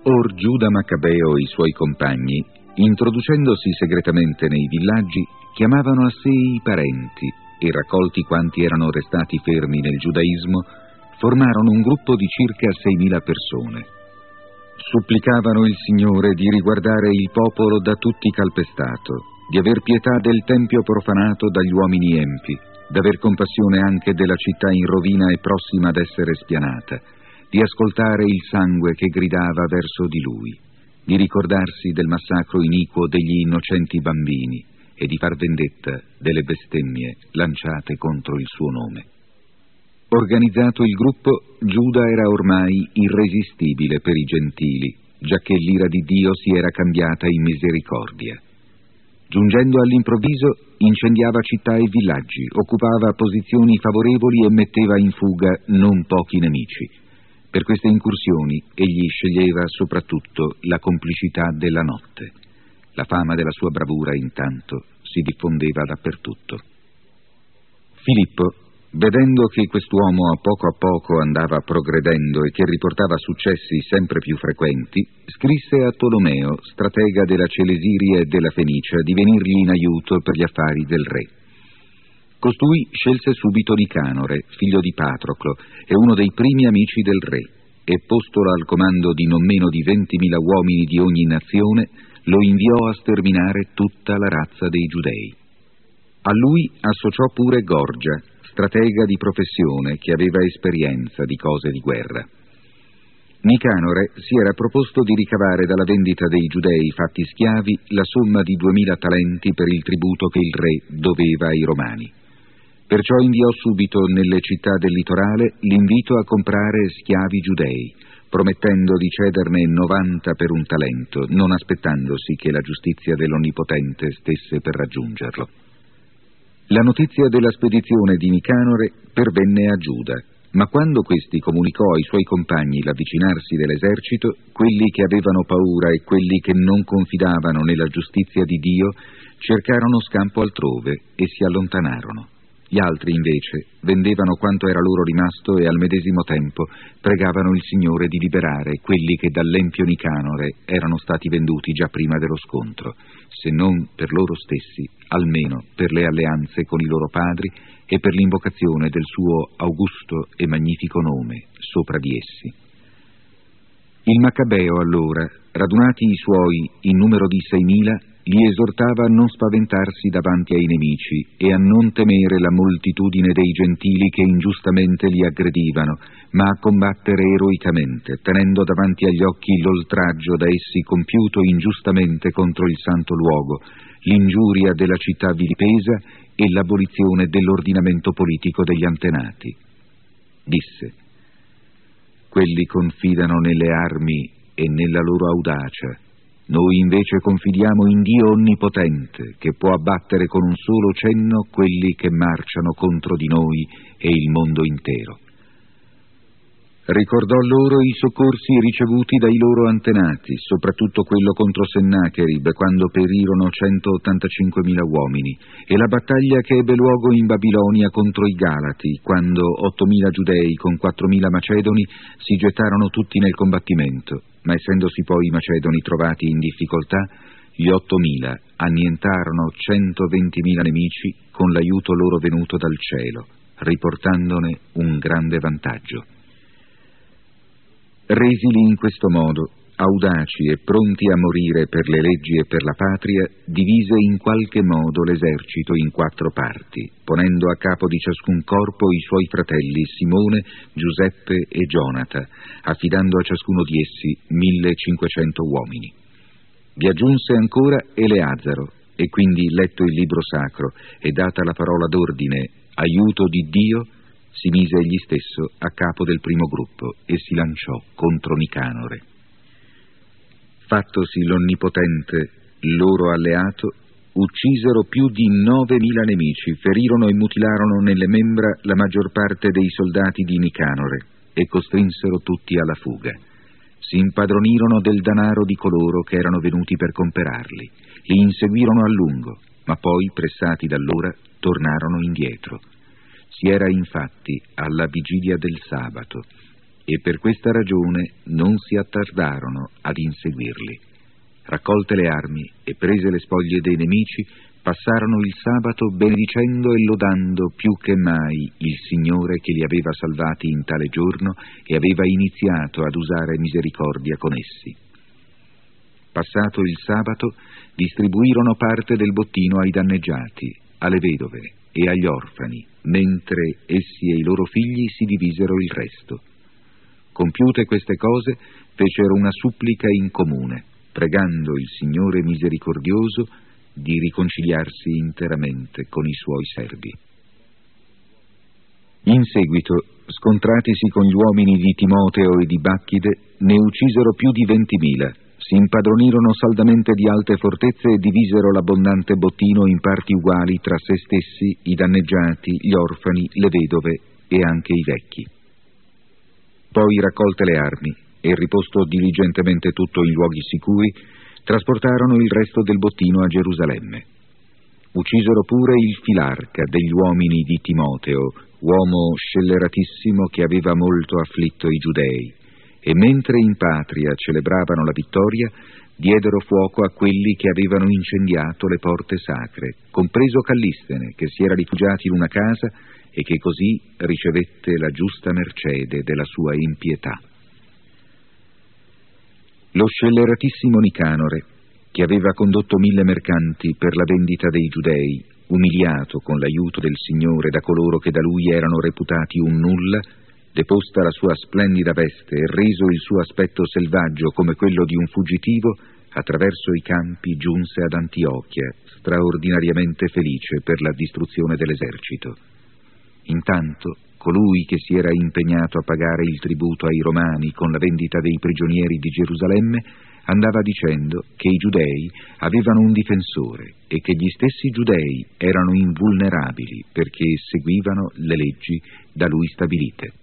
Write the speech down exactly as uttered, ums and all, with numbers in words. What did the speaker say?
Or Giuda Maccabeo e i suoi compagni, introducendosi segretamente nei villaggi, chiamavano a sé i parenti e, raccolti quanti erano restati fermi nel giudaismo, formarono un gruppo di circa seimila persone. Supplicavano il Signore di riguardare il popolo da tutti calpestato, di aver pietà del tempio profanato dagli uomini empi, d'aver compassione anche della città in rovina e prossima ad essere spianata, di ascoltare il sangue che gridava verso di lui, di ricordarsi del massacro iniquo degli innocenti bambini e di far vendetta delle bestemmie lanciate contro il suo nome. Organizzato il gruppo, Giuda era ormai irresistibile per i gentili, giacché l'ira di Dio si era cambiata in misericordia. Giungendo all'improvviso, incendiava città e villaggi, occupava posizioni favorevoli e metteva in fuga non pochi nemici. Per queste incursioni egli sceglieva soprattutto la complicità della notte. La fama della sua bravura, intanto, si diffondeva dappertutto. Filippo, vedendo che quest'uomo a poco a poco andava progredendo e che riportava successi sempre più frequenti, scrisse a Tolomeo, stratega della Celesiria e della Fenicia, di venirgli in aiuto per gli affari del re. Costui scelse subito Nicanore, figlio di Patroclo, e uno dei primi amici del re, e postolo al comando di non meno di ventimila uomini di ogni nazione, lo inviò a sterminare tutta la razza dei Giudei. A lui associò pure Gorgia, stratega di professione che aveva esperienza di cose di guerra. Nicanore si era proposto di ricavare dalla vendita dei Giudei fatti schiavi la somma di duemila talenti per il tributo che il re doveva ai Romani. Perciò inviò subito nelle città del litorale l'invito a comprare schiavi giudei, promettendo di cederne novanta per un talento, non aspettandosi che la giustizia dell'Onnipotente stesse per raggiungerlo. La notizia della spedizione di Nicanore pervenne a Giuda, ma quando questi comunicò ai suoi compagni l'avvicinarsi dell'esercito, quelli che avevano paura e quelli che non confidavano nella giustizia di Dio cercarono scampo altrove e si allontanarono. Gli altri, invece, vendevano quanto era loro rimasto e al medesimo tempo pregavano il Signore di liberare quelli che dall'empio Nicanore erano stati venduti già prima dello scontro, se non per loro stessi, almeno per le alleanze con i loro padri e per l'invocazione del suo augusto e magnifico nome sopra di essi. Il Maccabeo, allora, radunati i suoi in numero di seimila, li esortava a non spaventarsi davanti ai nemici e a non temere la moltitudine dei gentili che ingiustamente li aggredivano, ma a combattere eroicamente, tenendo davanti agli occhi l'oltraggio da essi compiuto ingiustamente contro il santo luogo, l'ingiuria della città vilipesa e l'abolizione dell'ordinamento politico degli antenati. Disse: quelli confidano nelle armi e nella loro audacia. Noi invece confidiamo in Dio Onnipotente, che può abbattere con un solo cenno quelli che marciano contro di noi e il mondo intero. Ricordò loro i soccorsi ricevuti dai loro antenati, soprattutto quello contro Sennacherib, quando perirono centottantacinquemila uomini, e la battaglia che ebbe luogo in Babilonia contro i Galati, quando ottomila giudei con quattromila macedoni si gettarono tutti nel combattimento, ma essendosi poi i macedoni trovati in difficoltà, gli ottomila annientarono centoventimila nemici con l'aiuto loro venuto dal cielo, riportandone un grande vantaggio. Resili in questo modo, audaci e pronti a morire per le leggi e per la patria, divise in qualche modo l'esercito in quattro parti, ponendo a capo di ciascun corpo i suoi fratelli Simone, Giuseppe e Gionata, affidando a ciascuno di essi millecinquecento uomini. Vi aggiunse ancora Eleazaro, e quindi, letto il libro sacro e data la parola d'ordine, aiuto di Dio, si mise egli stesso a capo del primo gruppo e si lanciò contro Nicanore. Fattosi l'Onnipotente loro alleato, uccisero più di novemila nemici, ferirono e mutilarono nelle membra la maggior parte dei soldati di Nicanore e costrinsero tutti alla fuga. Si impadronirono del danaro di coloro che erano venuti per comperarli, li inseguirono a lungo, ma poi, pressati dall'ora, tornarono indietro. Si era infatti alla vigilia del sabato e per questa ragione non si attardarono ad inseguirli. Raccolte le armi e prese le spoglie dei nemici, passarono il sabato benedicendo e lodando più che mai il Signore che li aveva salvati in tale giorno e aveva iniziato ad usare misericordia con essi. Passato il sabato, distribuirono parte del bottino ai danneggiati, alle vedove e agli orfani, mentre essi e i loro figli si divisero il resto. Compiute queste cose, fecero una supplica in comune, pregando il Signore misericordioso di riconciliarsi interamente con i suoi servi. In seguito, scontratisi con gli uomini di Timoteo e di Bacchide, ne uccisero più di ventimila, si impadronirono saldamente di alte fortezze e divisero l'abbondante bottino in parti uguali tra se stessi, i danneggiati, gli orfani, le vedove e anche i vecchi. Poi, raccolte le armi e riposto diligentemente tutto in luoghi sicuri, trasportarono il resto del bottino a Gerusalemme. Uccisero pure il filarca degli uomini di Timoteo, uomo scelleratissimo che aveva molto afflitto i giudei, e mentre in patria celebravano la vittoria, diedero fuoco a quelli che avevano incendiato le porte sacre, compreso Callistene, che si era rifugiato in una casa e che così ricevette la giusta mercede della sua impietà. Lo scelleratissimo Nicanore, che aveva condotto mille mercanti per la vendita dei giudei, umiliato con l'aiuto del Signore da coloro che da lui erano reputati un nulla, deposta la sua splendida veste e reso il suo aspetto selvaggio come quello di un fuggitivo, attraverso i campi giunse ad Antiochia, straordinariamente felice per la distruzione dell'esercito. Intanto, colui che si era impegnato a pagare il tributo ai Romani con la vendita dei prigionieri di Gerusalemme andava dicendo che i giudei avevano un difensore e che gli stessi giudei erano invulnerabili perché seguivano le leggi da lui stabilite.